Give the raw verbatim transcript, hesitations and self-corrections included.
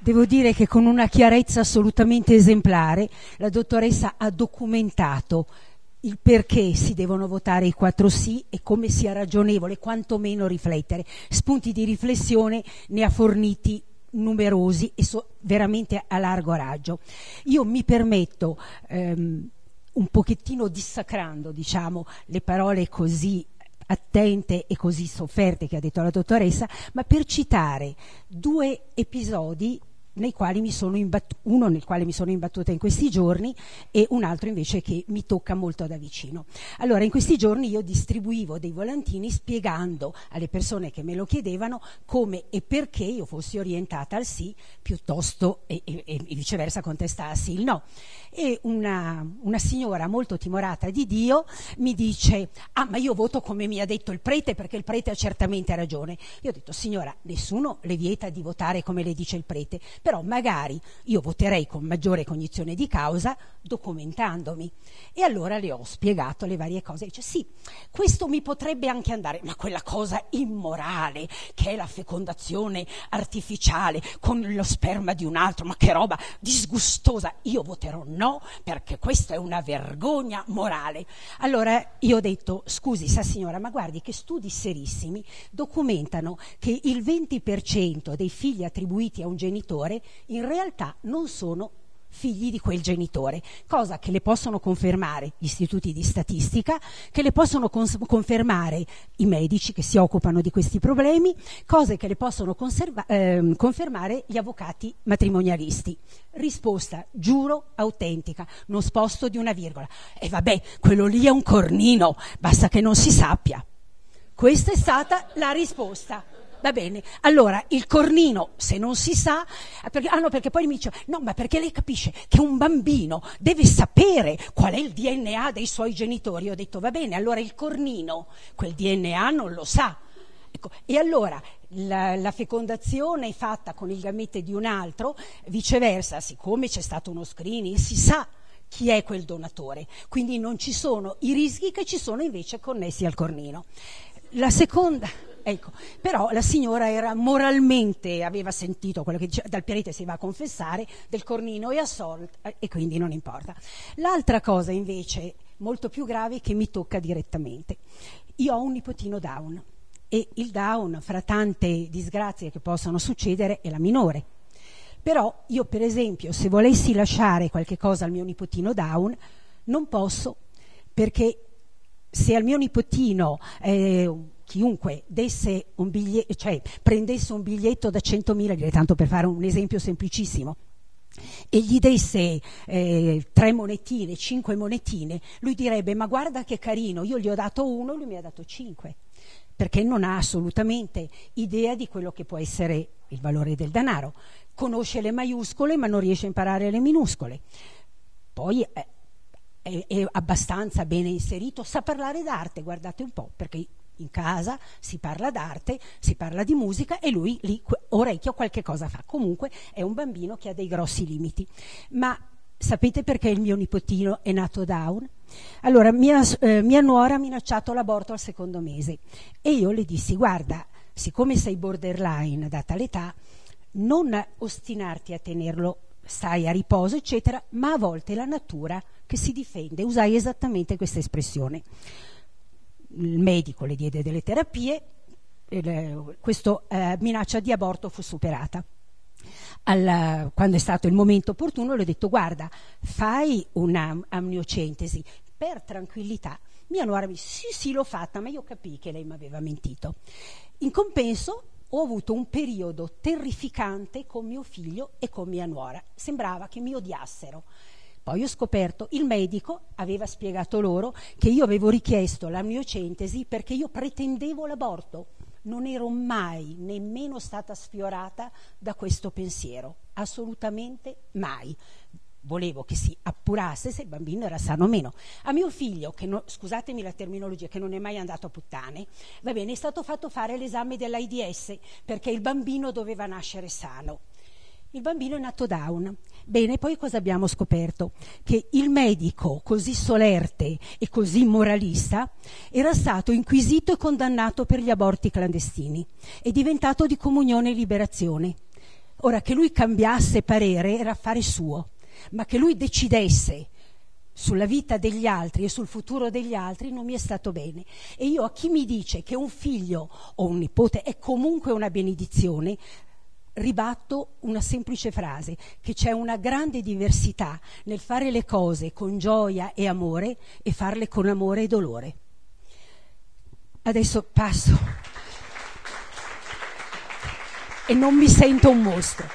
Devo dire che con una chiarezza assolutamente esemplare la dottoressa ha documentato il perché si devono votare i quattro sì e come sia ragionevole quantomeno riflettere. Spunti di riflessione ne ha forniti numerosi e so, veramente a largo raggio. Io mi permetto, ehm, un pochettino dissacrando, diciamo, le parole così attente e così sofferte che ha detto la dottoressa, ma per citare due episodi nei quali mi sono imbattuta, uno nel quale mi sono imbattuta in questi giorni e un altro invece che mi tocca molto da vicino. Allora, in questi giorni io distribuivo dei volantini spiegando alle persone che me lo chiedevano come e perché io fossi orientata al sì piuttosto e, e, e viceversa contestassi il no. E una, una signora molto timorata di Dio mi dice: ah, ma io voto come mi ha detto il prete perché il prete ha certamente ragione. Io ho detto: signora, nessuno le vieta di votare come le dice il prete, però magari io voterei con maggiore cognizione di causa documentandomi. E allora le ho spiegato le varie cose. Dice: sì, questo mi potrebbe anche andare, ma quella cosa immorale che è la fecondazione artificiale con lo sperma di un altro, ma che roba disgustosa, io voterò no perché questa è una vergogna morale. Allora io ho detto: scusi sa signora, ma guardi che studi serissimi documentano che il venti per cento dei figli attribuiti a un genitore in realtà non sono figli di quel genitore, cosa che le possono confermare gli istituti di statistica, che le possono cons- confermare i medici che si occupano di questi problemi, cose che le possono conserva- ehm, confermare gli avvocati matrimonialisti. Risposta, giuro, autentica, non sposto di una virgola. E vabbè, quello lì è un cornino, basta che non si sappia. Questa è stata la risposta. Va bene, allora il cornino, se non si sa, perché, ah no, perché poi mi dice: no, ma perché lei capisce che un bambino deve sapere qual è il D N A dei suoi genitori. Io ho detto: va bene, allora il cornino quel D N A non lo sa. Ecco, e allora la, la fecondazione è fatta con il gamete di un altro, viceversa, siccome c'è stato uno screening, si sa chi è quel donatore, quindi non ci sono i rischi che ci sono invece connessi al cornino. La seconda... Ecco, però la signora era moralmente, aveva sentito quello che diceva, dal prete si va a confessare, del cornino è assolta e quindi non importa. L'altra cosa invece molto più grave che mi tocca direttamente. Io ho un nipotino Down e il Down, fra tante disgrazie che possono succedere, è la minore. Però io per esempio se volessi lasciare qualche cosa al mio nipotino Down non posso, perché se al mio nipotino... Eh, chiunque desse un biglietto, cioè prendesse un biglietto da centomila lire, tanto per fare un esempio semplicissimo, e gli desse eh, tre monetine, cinque monetine, lui direbbe: ma guarda che carino, io gli ho dato uno, lui mi ha dato cinque, perché non ha assolutamente idea di quello che può essere il valore del denaro. Conosce le maiuscole ma non riesce a imparare le minuscole. Poi eh, è, è abbastanza bene inserito, sa parlare d'arte, guardate un po', perché in casa si parla d'arte, si parla di musica e lui lì orecchio qualche cosa fa. Comunque è un bambino che ha dei grossi limiti. Ma sapete perché il mio nipotino è nato Down? Allora mia, eh, mia nuora ha minacciato l'aborto al secondo mese e io le dissi: guarda, siccome sei borderline data l'età, non ostinarti a tenerlo, stai a riposo eccetera, ma a volte è la natura che si difende. Usai esattamente questa espressione. Il medico le diede delle terapie, questa eh, minaccia di aborto fu superata. Al, quando è stato il momento opportuno le ho detto: guarda, fai una amniocentesi per tranquillità. Mia nuora mi disse: sì sì l'ho fatta, ma io capii che lei mi aveva mentito. In compenso ho avuto un periodo terrificante con mio figlio e con mia nuora, sembrava che mi odiassero. Poi ho scoperto, il medico aveva spiegato loro che io avevo richiesto l'amniocentesi perché io pretendevo l'aborto. Non ero mai nemmeno stata sfiorata da questo pensiero, assolutamente mai. Volevo che si appurasse se il bambino era sano o meno. A mio figlio, che no, scusatemi la terminologia, che non è mai andato a puttane, va bene, è stato fatto fare l'esame dell'AIDS perché il bambino doveva nascere sano. Il bambino è nato Down. Bene, poi cosa abbiamo scoperto? Che il medico così solerte e così moralista era stato inquisito e condannato per gli aborti clandestini. È diventato di Comunione e Liberazione. Ora, che lui cambiasse parere era affare suo, ma che lui decidesse sulla vita degli altri e sul futuro degli altri non mi è stato bene. E io a chi mi dice che un figlio o un nipote è comunque una benedizione, ribatto una semplice frase, che c'è una grande diversità nel fare le cose con gioia e amore e farle con amore e dolore. Adesso passo e non mi sento un mostro.